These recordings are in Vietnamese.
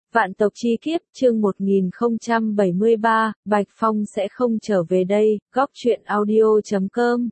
Vạn tộc chi kiếp, chương 1073, Bạch Phong sẽ không trở về đây, góc truyện audio.com.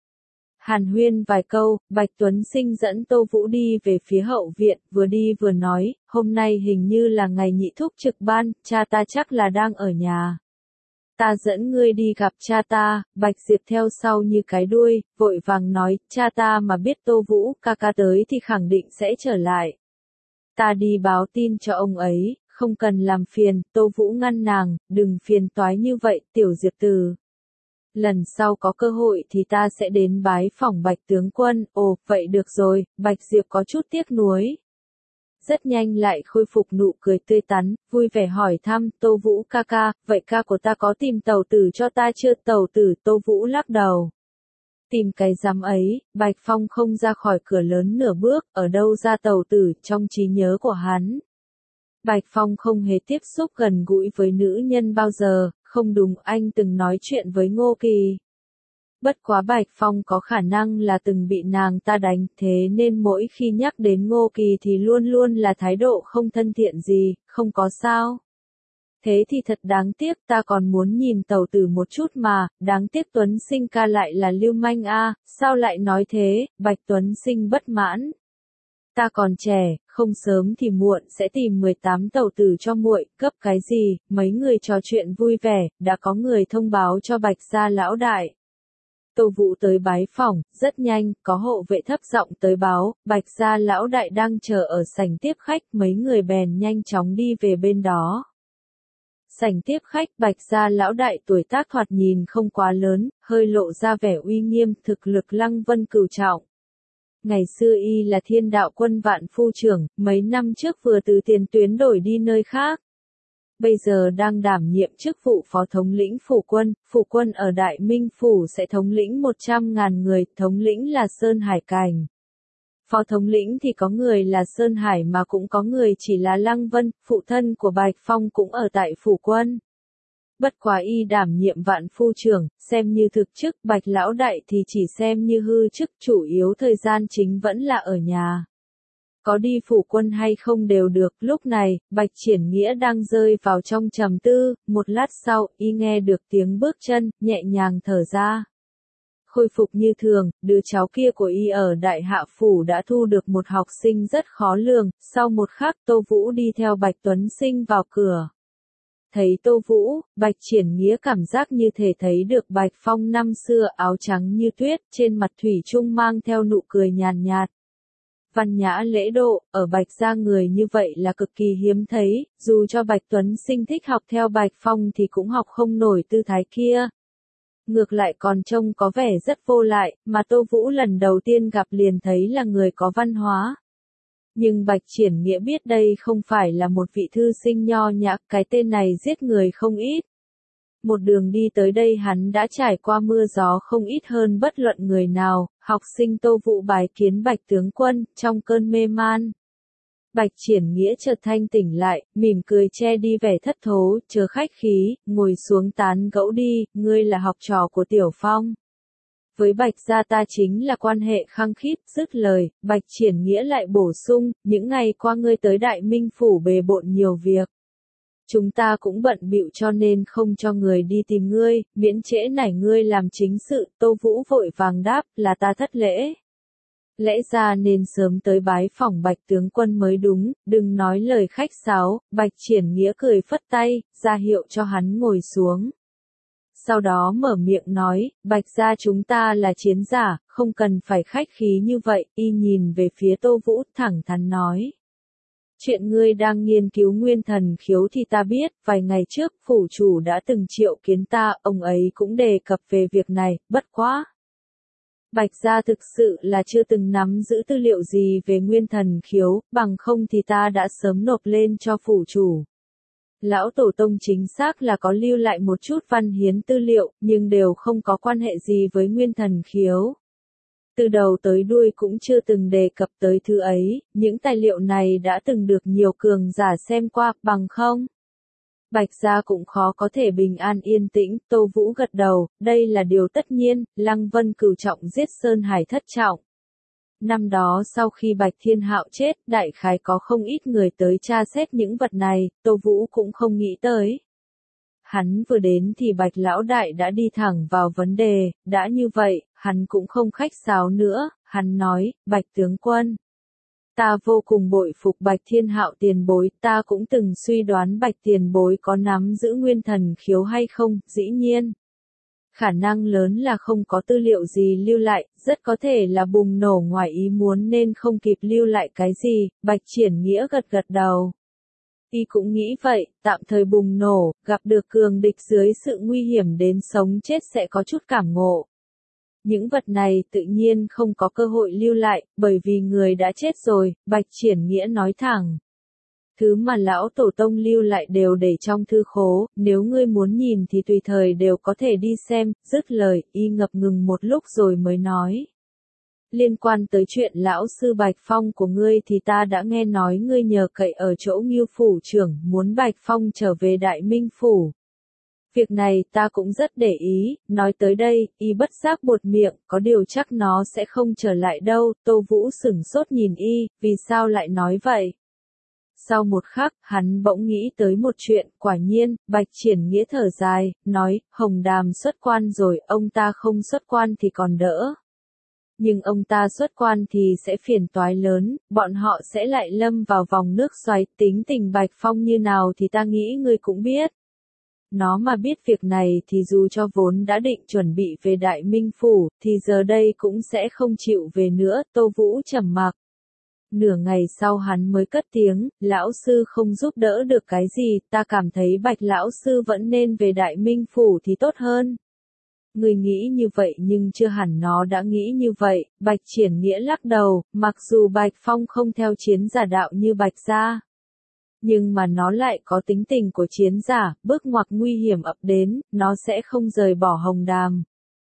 Hàn huyên vài câu, Bạch Tuấn Sinh dẫn Tô Vũ đi về phía hậu viện, vừa đi vừa nói, hôm nay hình như là ngày nhị thúc trực ban, cha ta chắc là đang ở nhà. Ta dẫn ngươi đi gặp cha ta. Bạch Diệp theo sau như cái đuôi, vội vàng nói, cha ta mà biết Tô Vũ ca ca tới thì khẳng định sẽ trở lại. Ta đi báo tin cho ông ấy, không cần làm phiền. Tô Vũ ngăn nàng, đừng phiền toái như vậy, tiểu Diệp từ. Lần sau có cơ hội thì ta sẽ đến bái phỏng Bạch tướng quân. Ồ, vậy được rồi. Bạch Diệp có chút tiếc nuối. Rất nhanh lại khôi phục nụ cười tươi tắn, vui vẻ hỏi thăm, Tô Vũ ca ca, vậy ca của ta có tìm tẩu tử cho ta chưa? Tẩu tử? Tô Vũ lắc đầu. Tìm cái giám ấy. Bạch Phong không ra khỏi cửa lớn nửa bước, ở đâu ra tẩu tử? Trong trí nhớ của hắn, Bạch Phong không hề tiếp xúc gần gũi với nữ nhân bao giờ. Không đúng, anh từng nói chuyện với Ngô Kỳ. Bất quá Bạch Phong có khả năng là từng bị nàng ta đánh, thế nên mỗi khi nhắc đến Ngô Kỳ thì luôn luôn là thái độ không thân thiện gì, không có sao. Thế thì thật đáng tiếc, ta còn muốn nhìn tẩu tử một chút mà, đáng tiếc Tuấn Sinh ca lại là lưu manh a. Sao lại nói thế? Bạch Tuấn Sinh bất mãn. Ta còn trẻ, không sớm thì muộn sẽ tìm 18 tẩu tử cho muội. Cấp cái gì? Mấy người trò chuyện vui vẻ, đã có người thông báo cho Bạch gia lão đại. Tô Vũ tới bái phỏng, rất nhanh, có hộ vệ thấp giọng tới báo, Bạch gia lão đại đang chờ ở sảnh tiếp khách, mấy người bèn nhanh chóng đi về bên đó. Sảnh tiếp khách, Bạch gia lão đại tuổi tác thoạt nhìn không quá lớn, hơi lộ ra vẻ uy nghiêm, thực lực Lăng Vân cửu trọng. Ngày xưa y là Thiên Đạo Quân Vạn Phu trưởng, mấy năm trước vừa từ tiền tuyến đổi đi nơi khác. Bây giờ đang đảm nhiệm chức vụ phó thống lĩnh phủ quân ở Đại Minh Phủ sẽ thống lĩnh 100.000 người, thống lĩnh là Sơn Hải Cảnh. Phó thống lĩnh thì có người là Sơn Hải mà cũng có người chỉ là Lăng Vân, phụ thân của Bạch Phong cũng ở tại phủ quân. Bất quá y đảm nhiệm Vạn Phu trưởng, xem như thực chức, Bạch lão đại thì chỉ xem như hư chức, chủ yếu thời gian chính vẫn là ở nhà. Có đi phủ quân hay không đều được. Lúc này, Bạch Triển Nghĩa đang rơi vào trong trầm tư, một lát sau, y nghe được tiếng bước chân, nhẹ nhàng thở ra. Khôi phục như thường, đứa cháu kia của y ở Đại Hạ Phủ đã thu được một học sinh rất khó lường. Sau một khắc, Tô Vũ đi theo Bạch Tuấn Sinh vào cửa. Thấy Tô Vũ, Bạch Triển Nghĩa cảm giác như thể thấy được Bạch Phong năm xưa, áo trắng như tuyết, trên mặt thủy chung mang theo nụ cười nhàn nhạt. Văn nhã lễ độ, ở Bạch gia người như vậy là cực kỳ hiếm thấy, dù cho Bạch Tuấn Sinh thích học theo Bạch Phong thì cũng học không nổi tư thái kia. Ngược lại còn trông có vẻ rất vô lại, mà Tô Vũ lần đầu tiên gặp liền thấy là người có văn hóa. Nhưng Bạch Triển Nghĩa biết đây không phải là một vị thư sinh nho nhã, cái tên này giết người không ít. Một đường đi tới đây hắn đã trải qua mưa gió không ít hơn bất luận người nào. Học sinh Tô Vũ bái kiến Bạch tướng quân, trong cơn mê man. Bạch Triển Nghĩa chợt thanh tỉnh lại, mỉm cười che đi vẻ thất thố, chớ khách khí, ngồi xuống tán gẫu đi, ngươi là học trò của Tiểu Phong. Với Bạch gia ta chính là quan hệ khăng khít. Dứt lời, Bạch Triển Nghĩa lại bổ sung, những ngày qua ngươi tới Đại Minh Phủ bề bộn nhiều việc. Chúng ta cũng bận bịu cho nên không cho người đi tìm ngươi, miễn trễ nải ngươi làm chính sự. Tô Vũ vội vàng đáp, là ta thất lễ. Lẽ ra nên sớm tới bái phỏng Bạch tướng quân mới đúng, đừng nói lời khách sáo. Bạch Triển Nghĩa cười phất tay, ra hiệu cho hắn ngồi xuống. Sau đó mở miệng nói, Bạch gia chúng ta là chiến giả, không cần phải khách khí như vậy. Y nhìn về phía Tô Vũ, thẳng thắn nói. Chuyện ngươi đang nghiên cứu nguyên thần khiếu thì ta biết, vài ngày trước, phủ chủ đã từng triệu kiến ta, ông ấy cũng đề cập về việc này, bất quá. Bạch gia thực sự là chưa từng nắm giữ tư liệu gì về nguyên thần khiếu, bằng không thì ta đã sớm nộp lên cho phủ chủ. Lão tổ tông chính xác là có lưu lại một chút văn hiến tư liệu, nhưng đều không có quan hệ gì với nguyên thần khiếu. Từ đầu tới đuôi cũng chưa từng đề cập tới thứ ấy, những tài liệu này đã từng được nhiều cường giả xem qua, bằng không? Bạch gia cũng khó có thể bình an yên tĩnh. Tô Vũ gật đầu, đây là điều tất nhiên. Lăng Vân cửu trọng giết Sơn Hải thất trọng. Năm đó sau khi Bạch Thiên Hạo chết, đại khái có không ít người tới tra xét những vật này, Tô Vũ cũng không nghĩ tới. Hắn vừa đến thì Bạch Lão Đại đã đi thẳng vào vấn đề, đã như vậy, hắn cũng không khách sáo nữa, hắn nói, Bạch Tướng Quân. Ta vô cùng bội phục Bạch Thiên Hạo tiền bối, ta cũng từng suy đoán Bạch tiền bối có nắm giữ nguyên thần khiếu hay không, dĩ nhiên. Khả năng lớn là không có tư liệu gì lưu lại, rất có thể là bùng nổ ngoài ý muốn nên không kịp lưu lại cái gì, Bạch Triển Nghĩa gật gật đầu. Y cũng nghĩ vậy, tạm thời bùng nổ, gặp được cường địch dưới sự nguy hiểm đến sống chết sẽ có chút cảm ngộ. Những vật này tự nhiên không có cơ hội lưu lại, bởi vì người đã chết rồi, Bạch Triển Nghĩa nói thẳng. Thứ mà lão tổ tông lưu lại đều để trong thư khố, nếu ngươi muốn nhìn thì tùy thời đều có thể đi xem, dứt lời, y ngập ngừng một lúc rồi mới nói. Liên quan tới chuyện lão sư Bạch Phong của ngươi thì ta đã nghe nói ngươi nhờ cậy ở chỗ Ngưu phủ trưởng muốn Bạch Phong trở về Đại Minh phủ. Việc này ta cũng rất để ý, nói tới đây, y bất giác buột miệng, có điều chắc nó sẽ không trở lại đâu, Tô Vũ sửng sốt nhìn y, vì sao lại nói vậy? Sau một khắc, hắn bỗng nghĩ tới một chuyện, quả nhiên, Bạch Triển Nghĩa thở dài, nói, Hồng Đàm xuất quan rồi, ông ta không xuất quan thì còn đỡ. Nhưng ông ta xuất quan thì sẽ phiền toái lớn, bọn họ sẽ lại lâm vào vòng nước xoáy, tính tình Bạch Phong như nào thì ta nghĩ ngươi cũng biết. Nó mà biết việc này thì dù cho vốn đã định chuẩn bị về Đại Minh phủ, thì giờ đây cũng sẽ không chịu về nữa, Tô Vũ trầm mặc. Nửa ngày sau hắn mới cất tiếng, lão sư không giúp đỡ được cái gì, ta cảm thấy Bạch lão sư vẫn nên về Đại Minh phủ thì tốt hơn. Người nghĩ như vậy nhưng chưa hẳn nó đã nghĩ như vậy, Bạch Triển Nghĩa lắc đầu, mặc dù Bạch Phong không theo chiến giả đạo như Bạch gia. Nhưng mà nó lại có tính tình của chiến giả, bước ngoặt nguy hiểm ập đến, nó sẽ không rời bỏ Hồng Đàm.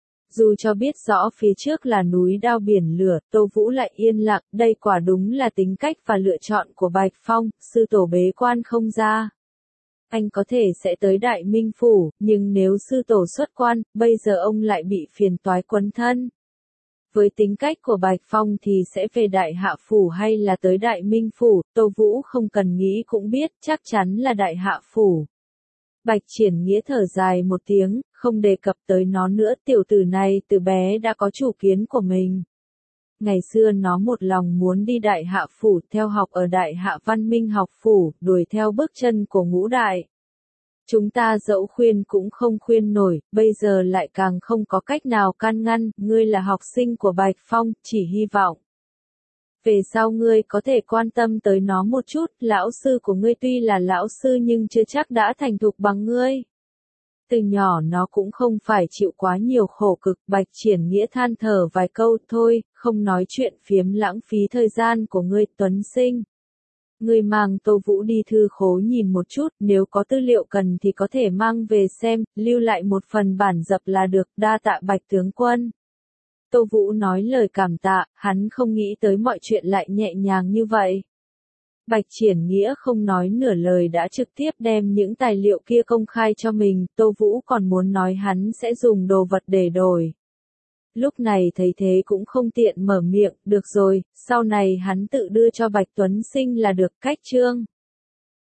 Dù cho biết rõ phía trước là núi đao biển lửa, Tô Vũ lại yên lặng, đây quả đúng là tính cách và lựa chọn của Bạch Phong, sư tổ bế quan không ra. Anh có thể sẽ tới Đại Minh phủ, nhưng nếu sư tổ xuất quan, bây giờ ông lại bị phiền toái quấn thân. Với tính cách của Bạch Phong thì sẽ về Đại Hạ phủ hay là tới Đại Minh phủ, Tô Vũ không cần nghĩ cũng biết, chắc chắn là Đại Hạ phủ. Bạch Triển Nghĩa thở dài một tiếng, không đề cập tới nó nữa, tiểu tử này từ bé đã có chủ kiến của mình. Ngày xưa nó một lòng muốn đi Đại Hạ phủ, theo học ở Đại Hạ Văn Minh học phủ, đuổi theo bước chân của ngũ đại. Chúng ta dẫu khuyên cũng không khuyên nổi, bây giờ lại càng không có cách nào can ngăn, ngươi là học sinh của Bạch Phong, chỉ hy vọng. Về sau ngươi có thể quan tâm tới nó một chút, lão sư của ngươi tuy là lão sư nhưng chưa chắc đã thành thục bằng ngươi. Từ nhỏ nó cũng không phải chịu quá nhiều khổ cực, Bạch Triển Nghĩa than thở vài câu thôi, không nói chuyện phiếm lãng phí thời gian của ngươi Tuấn Sinh. Ngươi mang Tô Vũ đi thư khố nhìn một chút, nếu có tư liệu cần thì có thể mang về xem, lưu lại một phần bản dập là được, đa tạ Bạch tướng quân. Tô Vũ nói lời cảm tạ, hắn không nghĩ tới mọi chuyện lại nhẹ nhàng như vậy. Bạch Triển Nghĩa không nói nửa lời đã trực tiếp đem những tài liệu kia công khai cho mình, Tô Vũ còn muốn nói hắn sẽ dùng đồ vật để đổi. Lúc này thấy thế cũng không tiện mở miệng, được rồi, sau này hắn tự đưa cho Bạch Tuấn Sinh là được, cách chương.